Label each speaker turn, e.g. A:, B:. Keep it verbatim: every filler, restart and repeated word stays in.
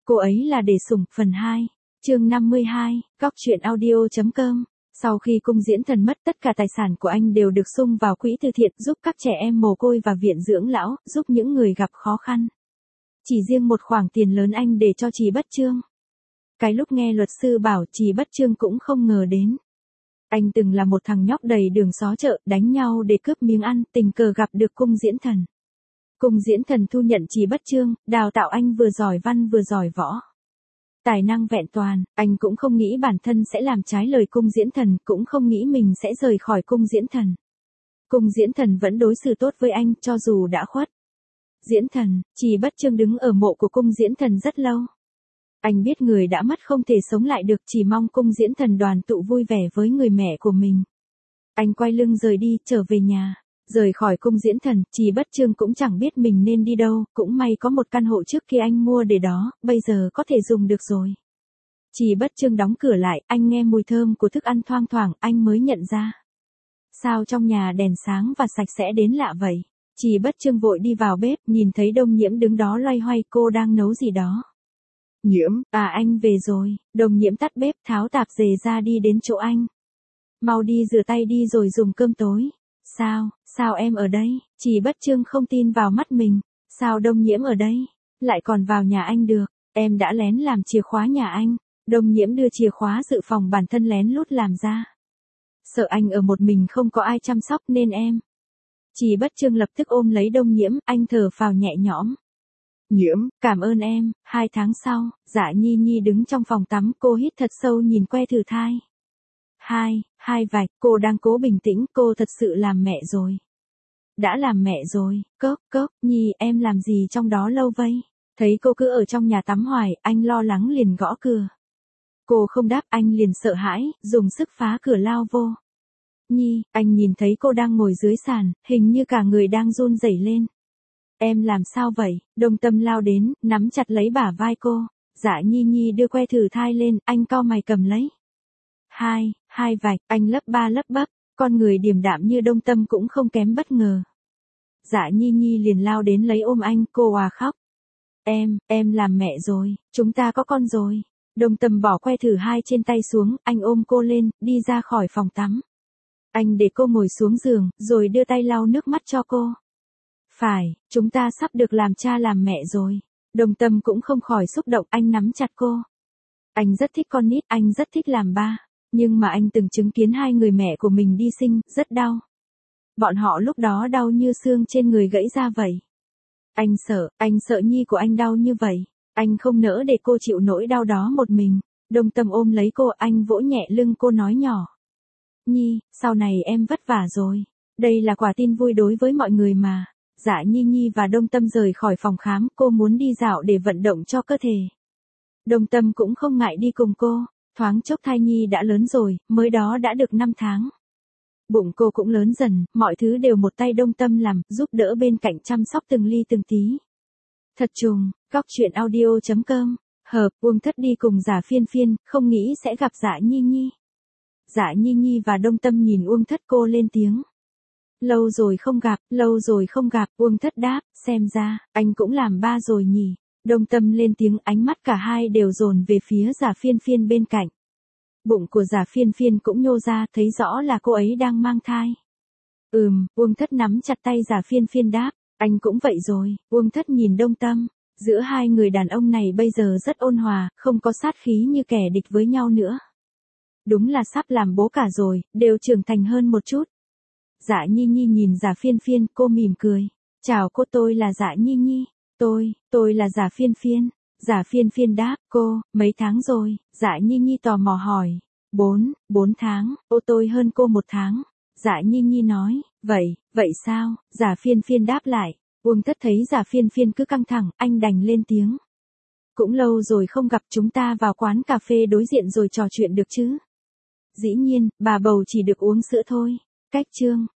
A: Cô ấy là để sủng, phần hai, chương năm mươi hai, góc truyện audio.com. Sau khi Cung Diễn Thần mất, tất cả tài sản của anh đều được sung vào quỹ từ thiện, giúp các trẻ em mồ côi và viện dưỡng lão, giúp những người gặp khó khăn. Chỉ riêng một khoản tiền lớn anh để cho Trì Bất Chương. Cái lúc nghe luật sư bảo, Trì Bất Chương cũng không ngờ đến. Anh từng là một thằng nhóc đầy đường xó chợ, đánh nhau để cướp miếng ăn, tình cờ gặp được Cung Diễn Thần. Cung Diễn Thần thu nhận Trì Bất Chương, đào tạo anh vừa giỏi văn vừa giỏi võ. Tài năng vẹn toàn, anh cũng không nghĩ bản thân sẽ làm trái lời Cung Diễn Thần, cũng không nghĩ mình sẽ rời khỏi Cung Diễn Thần. Cung Diễn Thần vẫn đối xử tốt với anh, cho dù đã khuất. Diễn Thần, Trì Bất Chương đứng ở mộ của Cung Diễn Thần rất lâu. Anh biết người đã mất không thể sống lại được, chỉ mong Cung Diễn Thần đoàn tụ vui vẻ với người mẹ của mình. Anh quay lưng rời đi, trở về nhà. Rời khỏi Cung Diễn Thần, Trì Bất Chương cũng chẳng biết mình nên đi đâu, cũng may có một căn hộ trước kia anh mua để đó, bây giờ có thể dùng được rồi. Trì Bất Chương đóng cửa lại, anh nghe mùi thơm của thức ăn thoang thoảng, anh mới nhận ra. Sao trong nhà đèn sáng và sạch sẽ đến lạ vậy? Trì Bất Chương vội đi vào bếp, nhìn thấy Đông Nhiễm đứng đó loay hoay, cô đang nấu gì đó. Nhiễm, à anh về rồi. Đông Nhiễm tắt bếp, tháo tạp dề ra đi đến chỗ anh. Mau đi rửa tay đi rồi dùng cơm tối. Sao, sao em ở đây? Trì Bất Chương không tin vào mắt mình. Sao Đông Nhiễm ở đây? Lại còn vào nhà anh được. Em đã lén làm chìa khóa nhà anh. Đông Nhiễm đưa chìa khóa dự phòng bản thân lén lút làm ra. Sợ anh ở một mình không có ai chăm sóc nên em. Trì Bất Chương lập tức ôm lấy Đông Nhiễm, anh thở phào nhẹ nhõm. Nhiễm, cảm ơn em. Hai tháng sau, Dạ Nhi Nhi đứng trong phòng tắm, cô hít thật sâu nhìn que thử thai. Hai, hai vạch, cô đang cố bình tĩnh, cô thật sự làm mẹ rồi. Đã làm mẹ rồi, cốc, cốc, Nhi em làm gì trong đó lâu vây? Thấy cô cứ ở trong nhà tắm hoài, anh lo lắng liền gõ cửa. Cô không đáp, anh liền sợ hãi, dùng sức phá cửa lao vô. Nhi, anh nhìn thấy cô đang ngồi dưới sàn, hình như cả người đang run rẩy lên. Em làm sao vậy? Đông Tâm lao đến, nắm chặt lấy bả vai cô. Dạ Nhi Nhi đưa que thử thai lên, anh cau mày cầm lấy. Hai, hai vạch, anh lấp ba lấp bắp, con người điềm đạm như Đông Tâm cũng không kém bất ngờ. Dạ Nhi Nhi liền lao đến lấy ôm anh, cô òa khóc. Em, em làm mẹ rồi, chúng ta có con rồi. Đông Tâm bỏ que thử hai trên tay xuống, anh ôm cô lên, đi ra khỏi phòng tắm. Anh để cô ngồi xuống giường, rồi đưa tay lau nước mắt cho cô. Phải, chúng ta sắp được làm cha làm mẹ rồi. Đông Tâm cũng không khỏi xúc động, anh nắm chặt cô. Anh rất thích con nít, anh rất thích làm ba. Nhưng mà anh từng chứng kiến hai người mẹ của mình đi sinh, rất đau. Bọn họ lúc đó đau như xương trên người gãy ra vậy. Anh sợ, anh sợ Nhi của anh đau như vậy. Anh không nỡ để cô chịu nỗi đau đó một mình. Đông Tâm ôm lấy cô, anh vỗ nhẹ lưng cô nói nhỏ. Nhi, sau này em vất vả rồi. Đây là quả tin vui đối với mọi người mà. Dạ Nhi Nhi và Đông Tâm rời khỏi phòng khám, cô muốn đi dạo để vận động cho cơ thể. Đông Tâm cũng không ngại đi cùng cô. Thoáng chốc thai nhi đã lớn rồi, mới đó đã được năm tháng. Bụng cô cũng lớn dần, mọi thứ đều một tay Đông Tâm làm, giúp đỡ bên cạnh chăm sóc từng ly từng tí. Thật trùng, góc truyện audio.com, hợp, Uông Thất đi cùng Giả Phiên Phiên, không nghĩ sẽ gặp Dạ Nhi Nhi. Dạ Nhi Nhi và Đông Tâm nhìn Uông Thất, cô lên tiếng. Lâu rồi không gặp, lâu rồi không gặp, Uông Thất đáp, xem ra, anh cũng làm ba rồi nhỉ. Đông Tâm lên tiếng, ánh mắt cả hai đều dồn về phía Giả Phiên Phiên bên cạnh. Bụng của Giả Phiên Phiên cũng nhô ra, thấy rõ là cô ấy đang mang thai. Ừm, Uông Thất nắm chặt tay Giả Phiên Phiên đáp, anh cũng vậy rồi. Uông Thất nhìn Đông Tâm, giữa hai người đàn ông này bây giờ rất ôn hòa, không có sát khí như kẻ địch với nhau nữa. Đúng là sắp làm bố cả rồi, đều trưởng thành hơn một chút. Dạ Nhi Nhi nhìn Giả Phiên Phiên, cô mỉm cười. Chào cô, tôi là Dạ Nhi Nhi. Tôi, tôi là Giả Phiên Phiên. Giả Phiên Phiên đáp, cô, mấy tháng rồi? Dạ Nhi Nhi tò mò hỏi. Bốn, bốn tháng, ô tôi hơn cô một tháng. Dạ Nhi Nhi nói, vậy, vậy sao? Giả Phiên Phiên đáp lại. Uông Thất thấy Giả Phiên Phiên cứ căng thẳng, anh đành lên tiếng. Cũng lâu rồi không gặp, chúng ta vào quán cà phê đối diện rồi trò chuyện được chứ? Dĩ nhiên, bà bầu chỉ được uống sữa thôi. Cách chương.